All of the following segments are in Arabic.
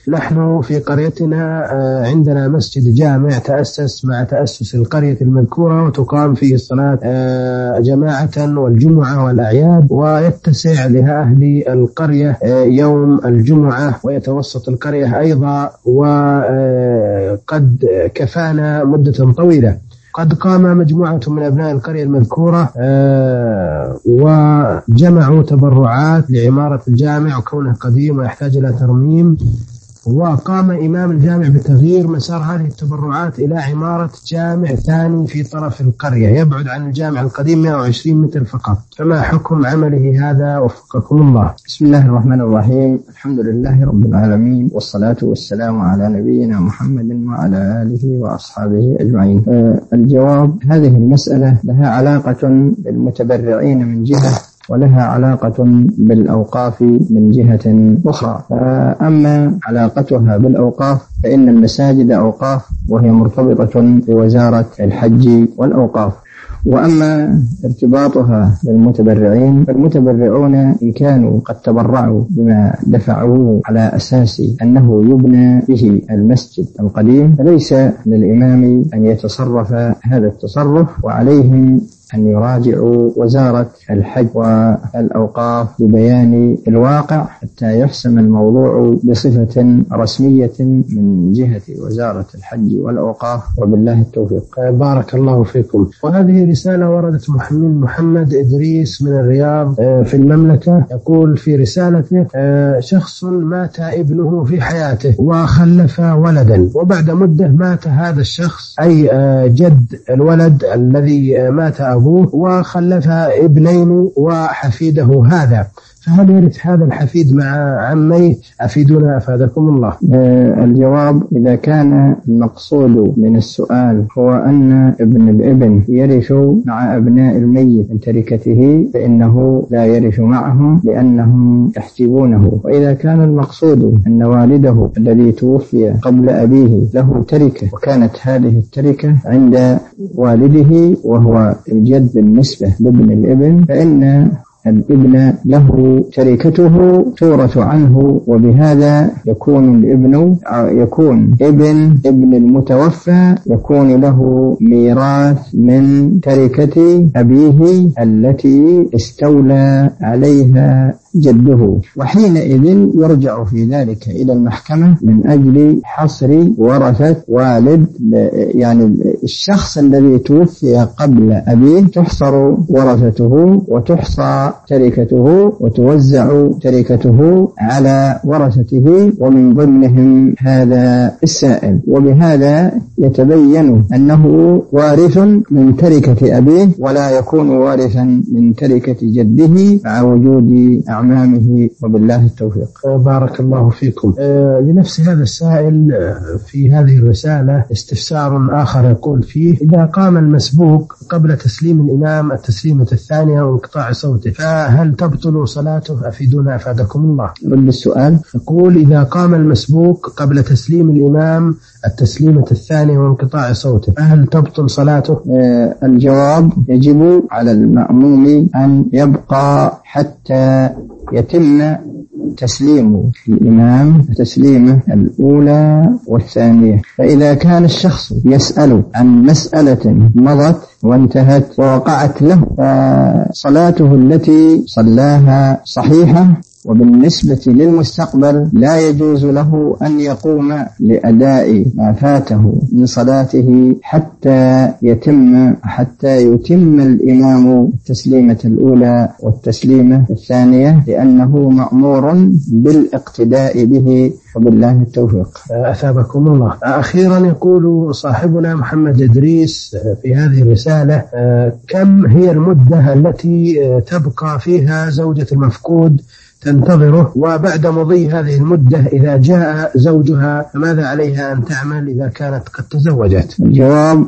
نحن في قريتنا عندنا مسجد جامع تأسس مع تأسس القرية المذكورة، وتقام فيه الصلاة جماعة والجمعة والأعياد، ويتسع لأهل القرية يوم الجمعة ويتوسط القرية أيضا، وقد كفانا مدة طويلة. قد قام مجموعة من أبناء القرية المذكورة وجمعوا تبرعات لعمارة الجامع وكونه قديم ويحتاج إلى ترميم، وقام إمام الجامع بتغيير مسار هذه التبرعات إلى عمارة جامع ثاني في طرف القرية يبعد عن الجامع القديم 120 متر فقط، فما حكم عمله هذا وفقكم الله؟ بسم الله الرحمن الرحيم، الحمد لله رب العالمين، والصلاة والسلام على نبينا محمد وعلى آله وأصحابه أجمعين. الجواب: هذه المسألة لها علاقة بالمتبرعين من جهة، ولها علاقة بالأوقاف من جهة أخرى. أما علاقتها بالأوقاف فإن المساجد أوقاف وهي مرتبطة بوزارة الحج والأوقاف. وأما ارتباطها بالمتبرعين فالمتبرعون إن كانوا قد تبرعوا بما دفعوه على أساس أنه يبنى به المسجد القديم فليس للإمام أن يتصرف هذا التصرف، وعليهم أن يراجعوا وزارة الحج والأوقاف لبيان الواقع حتى يحسم الموضوع بصفة رسمية من جهة وزارة الحج والأوقاف، وبالله التوفيق. بارك الله فيكم. وهذه رسالة وردت محمد إدريس من الرياض في المملكة، يقول في رسالته: شخص مات ابنه في حياته وخلف ولدا، وبعد مدة مات هذا الشخص أي جد الولد الذي مات أبوه وخلف ابنين وحفيده هذا، فهل يرث هذا الحفيد مع عميه؟ أفيدونا أفادكم الله. الجواب: إذا كان المقصود من السؤال هو أن ابن الابن يرث مع أبناء الميت من تركته فإنه لا يرث معهم لأنهم يحجبونه. وإذا كان المقصود أن والده الذي توفي قبل أبيه له تركة وكانت هذه التركة عند والده وهو الجد بالنسبة لابن الابن فإن الابن له تركته تورث عنه، وبهذا يكون ابن المتوفى يكون له ميراث من تركة أبيه التي استولى عليها جده، وحينئذ يرجع في ذلك إلى المحكمة من أجل حصر ورثة والد، يعني الشخص الذي توفي قبل أبيه تحصر ورثته وتحصى تركته وتوزع تركته على ورثته ومن ضمنهم هذا السائل، وبهذا يتبين أنه وارث من تركة أبيه ولا يكون وارثا من تركة جده مع وجود أعمامه، وبالله التوفيق. بارك الله فيكم. لنفس هذا السائل في هذه الرسالة استفسار آخر يقول فيه: إذا قام المسبوق قبل تسليم الإمام التسليمة الثانية وانقطاع صوته فهل تبطل صلاته؟ أفيدونا أفادكم الله. رد السؤال. يقول: إذا قام المسبوق قبل تسليم الإمام التسليمة الثانية وانقطاع صوته فهل تبطل صلاته؟ الجواب: يجب على المأموم أن يبقى حتى يتم تسليم الإمام التسليمة الأولى والثانية. فإذا كان الشخص يسأل عن مسألة مضت وانتهت ووقعت له فصلاته التي صلاها صحيحة، وبالنسبة للمستقبل لا يجوز له أن يقوم لأداء ما فاته من صلاته حتى يتم الإمام التسليمة الأولى والتسليمة الثانية، لأنه مأمور بالاقتداء به، وبالله التوفيق. أثابكم الله. أخيرا يقول صاحبنا محمد إدريس في هذه الرسالة: كم هي المدة التي تبقى فيها زوجة المفقود تنتظره، وبعد مضي هذه المدة إذا جاء زوجها فماذا عليها أن تعمل إذا كانت قد تزوجت؟ الجواب: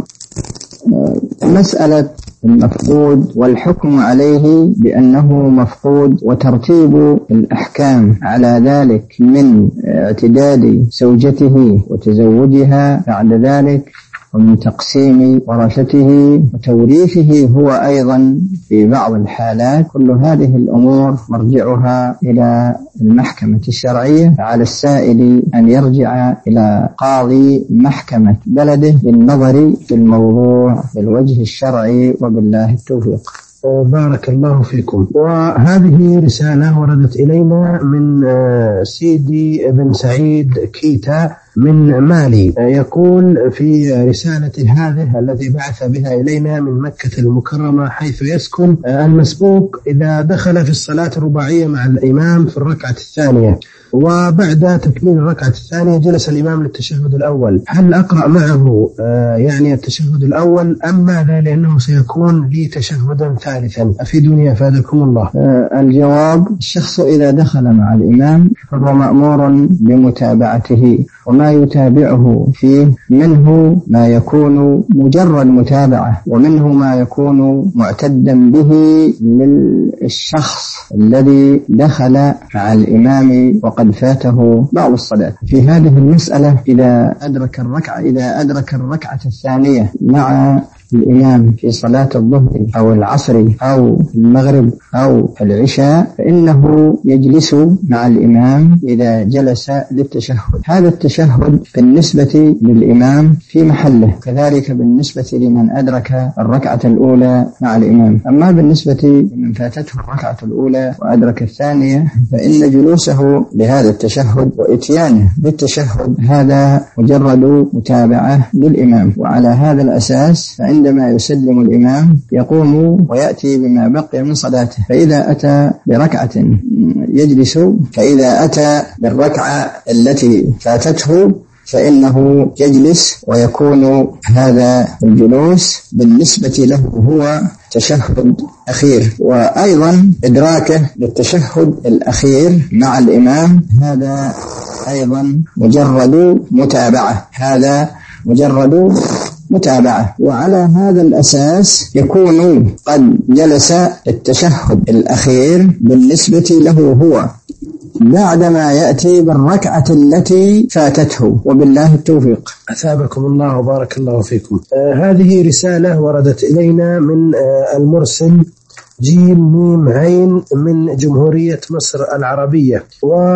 مسألة المفقود والحكم عليه بأنه مفقود وترتيب الأحكام على ذلك من اعتداد زوجته وتزوجها بعد ذلك ومن تقسيم ورثته وتوريثه هو أيضا في بعض الحالات. كل هذه الأمور مرجعها إلى المحكمة الشرعية، على السائل أن يرجع إلى قاضي محكمة بلده للنظر في الموضوع بالوجه الشرعي، وبالله التوفيق. بارك الله فيكم. وهذه رسالة وردت إلينا من سيدي بن سعيد كيتا من مالي، يقول في رسالته هذه التي بعث بها إلينا من مكة المكرمة حيث يسكن: المسبوق إذا دخل في الصلاة الرباعية مع الإمام في الركعة الثانية وبعد تكميل الركعة الثانية جلس الإمام للتشهد الأول، هل أقرأ معه يعني التشهد الأول أم ماذا؟ لأنه سيكون لي تشهدا ثالثا، أفيدوني أفادكم الله. الجواب: الشخص إذا دخل مع الإمام فهو مأمور بمتابعته، وما يتابعه فيه منه ما يكون مجرد متابعة، ومنه ما يكون معتدا به للشخص الذي دخل مع الإمام وقد فاته بعض الصلاة. في هذه المسألة إذا أدرك الركعة الثانية مع الإمام في صلاة الظهر أو العصر أو المغرب أو العشاء، فإنه يجلس مع الإمام إذا جلس للتشهد. هذا التشهد بالنسبة للإمام في محله، كذلك بالنسبة لمن أدرك الركعة الأولى مع الإمام. أما بالنسبة لمن فاتته الركعة الأولى وأدرك الثانية، فإن جلوسه لهذا التشهد وإتيانه بالتشهد هذا مجرد متابعة للإمام. وعلى هذا الأساس عندما يسلم الإمام يقوم ويأتي بما بقي من صلاته، فإذا أتى بركعة يجلس، فإذا أتى بالركعة التي فاتته فإنه يجلس، ويكون هذا الجلوس بالنسبة له هو تشهد أخير. وأيضا إدراكه للتشهد الأخير مع الإمام هذا أيضا مجرد متابعة. وعلى هذا الأساس يكون قد جلس التشهد الأخير بالنسبة له هو بعدما يأتي بالركعة التي فاتته، وبالله التوفيق. أثابكم الله وبارك الله فيكم. هذه رسالة وردت إلينا من المرسل جيم ميم عين من جمهورية مصر العربية،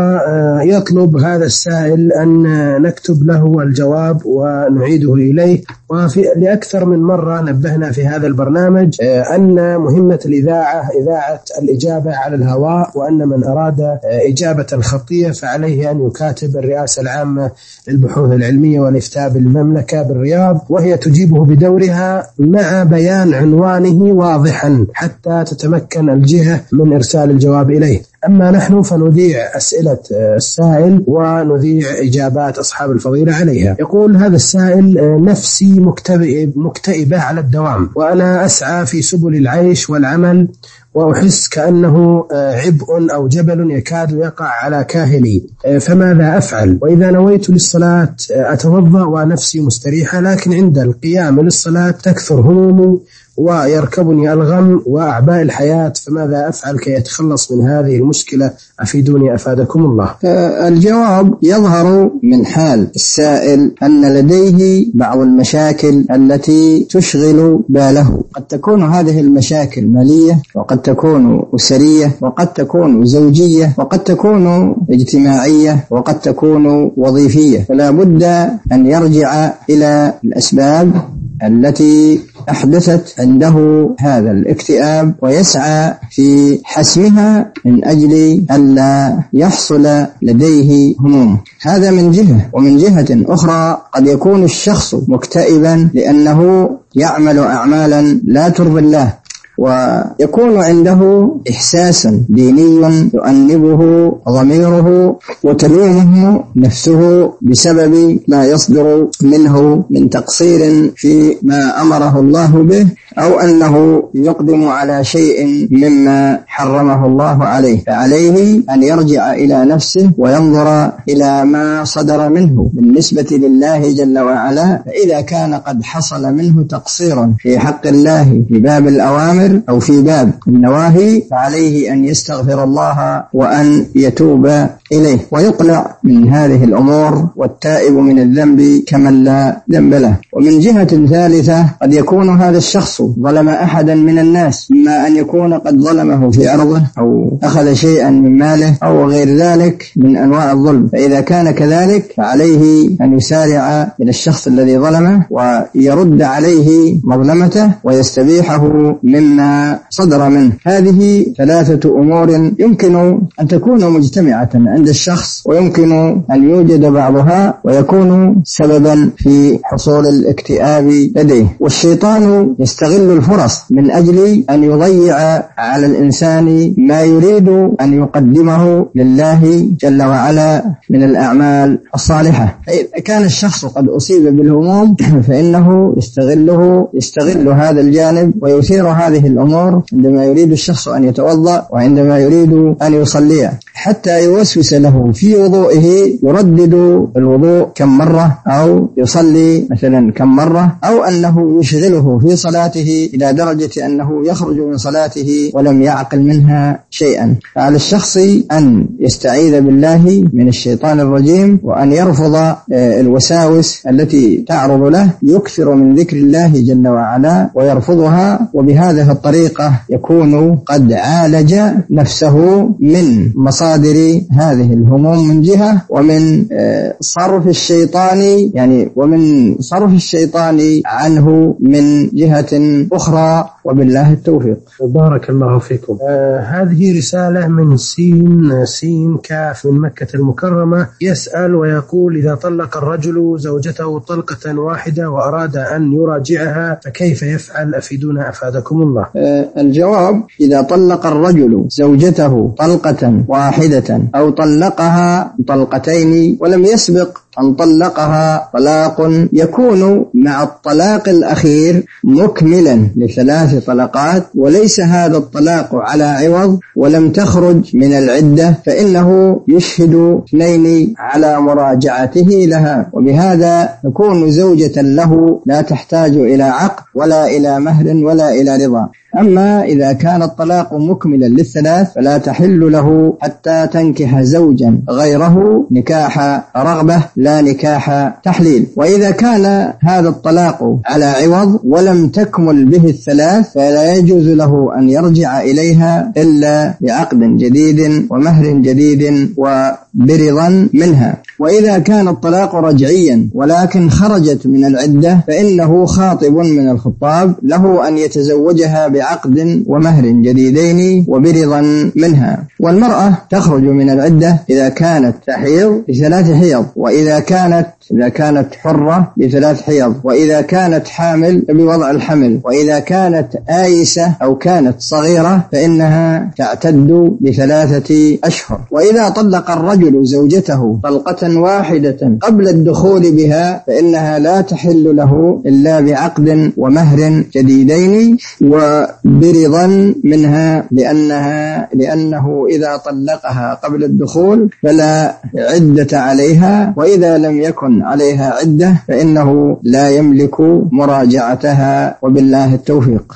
ويطلب هذا السائل أن نكتب له الجواب ونعيده إليه. لأكثر من مرة نبهنا في هذا البرنامج أن مهمة الإذاعة إذاعة الإجابة على الهواء، وأن من أراد إجابة خطية فعليه أن يكاتب الرئاسة العامة للبحوث العلمية والإفتاء بالمملكة بالرياض، وهي تجيبه بدورها مع بيان عنوانه واضحا حتى تتمكن الجهة من إرسال الجواب إليه. أما نحن فنذيع أسئلة السائل ونذيع إجابات أصحاب الفضيلة عليها. يقول هذا السائل: نفسي مكتئبة على الدوام، وأنا أسعى في سبل العيش والعمل، وأحس كأنه عبء أو جبل يكاد يقع على كاهلي، فماذا أفعل؟ وإذا نويت للصلاة أتوضأ ونفسي مستريحة، لكن عند القيام للصلاة تكثر همومي ويركبني الغم وأعباء الحياة، فماذا أفعل كي أتخلص من هذه المشكلة؟ أفيدوني أفادكم الله. الجواب: يظهر من حال السائل أن لديه بعض المشاكل التي تشغل باله. قد تكون هذه المشاكل مالية، وقد تكون أسرية، وقد تكون زوجية، وقد تكون اجتماعية، وقد تكون وظيفية، فلا بد أن يرجع إلى الأسباب التي أحدثت عنده هذا الاكتئاب ويسعى في حسمها من أجل ألا يحصل لديه هموم. هذا من جهة. ومن جهة أخرى قد يكون الشخص مكتئبا لأنه يعمل أعمالا لا ترضي الله، ويكون عنده إحساس ديني يؤنبه ضميره وتلومه نفسه بسبب ما يصدر منه من تقصير في ما أمره الله به أو أنه يقدم على شيء مما حرمه الله عليه، فعليه أن يرجع إلى نفسه وينظر إلى ما صدر منه بالنسبة لله جل وعلا. فإذا كان قد حصل منه تقصيرا في حق الله في باب الأوامر أو في باب النواهي، فعليه أن يستغفر الله وأن يتوب إليه ويقلع من هذه الأمور، والتائب من الذنب كمن لا ذنب له. ومن جهة ثالثة قد يكون هذا الشخص ظلم أحدا من الناس، إما أن يكون قد ظلمه في عرضه أو أخذ شيئا من ماله أو غير ذلك من أنواع الظلم. فإذا كان كذلك فعليه أن يسارع إلى الشخص الذي ظلمه ويرد عليه مظلمته ويستبيحه مما صدر منه. هذه ثلاثة أمور يمكن أن تكون مجتمعة عند الشخص، ويمكن أن يوجد بعضها ويكون سببا في حصول الاكتئاب لديه. والشيطان يستغل الفرص من أجل أن يضيع على الإنسان ما يريد أن يقدمه لله جل وعلا من الأعمال الصالحة. فإذا كان الشخص قد أصيب بالهموم فإنه يستغل هذا الجانب ويثير هذه الأمور عندما يريد الشخص أن يتوضأ وعندما يريد أن يصلي، حتى يوسوس له في وضوئه، يردد الوضوء كم مرة أو يصلي مثلا كم مرة، أو أنه يشغله في صلاته إلى درجة أنه يخرج من صلاته ولم يعقل منها شيئا. فعلى الشخص أن يستعيذ بالله من الشيطان الرجيم وأن يرفض الوساوس التي تعرض له، يكثر من ذكر الله جل وعلا ويرفضها، وبهذه الطريقة يكون قد عالج نفسه من مصادر هذه الهموم من جهة، ومن صرف الشيطان عنه من جهة أخرى، وبالله التوفيق. بارك الله فيكم. هذه رسالة من سين كاف من مكة المكرمة، يسأل ويقول: إذا طلق الرجل زوجته طلقة واحدة وأراد أن يراجعها فكيف يفعل؟ أفيدونا أفادكم الله. الجواب: إذا طلق الرجل زوجته طلقة واحدة أو طلقها طلقتين ولم يسبق أن طلقها طلاق، يكون مع الطلاق الأخير مكملا ل3 طلقات، وليس هذا الطلاق على عوض ولم تخرج من العدة، فإنه يشهد 2 على مراجعته لها، وبهذا تكون زوجة له لا تحتاج إلى عقد ولا إلى مهر ولا إلى رضا. أما إذا كان الطلاق مكملا ل3 فلا تحل له حتى تنكح زوجا غيره نكاح رغبة لا نكاح تحليل. وإذا كان هذا الطلاق على عوض ولم تكمل به ال3 فلا يجوز له أن يرجع إليها إلا بعقد جديد ومهر جديد وبرضا منها. وإذا كان الطلاق رجعيا ولكن خرجت من العدة فإنه خاطب من الخطاب له أن يتزوجها بعقد ومهر جديدين وبرضا منها. والمرأة تخرج من العدة إذا كانت تحيض ب3 حيض، وإذا كانت حرة ب3 حيض، وإذا كانت حامل بوضع الحمل، وإذا كانت آيسة أو كانت صغيرة فإنها تعتد ب3 أشهر. وإذا طلق الرجل زوجته طلقة واحدة قبل الدخول بها فإنها لا تحل له إلا بعقد ومهر جديدين وبرضا منها، لأنه إذا طلقها قبل الدخول فلا عدة عليها، وإذا لم يكن عليها عدة فإنه لا يملك مراجعتها، وبالله التوفيق.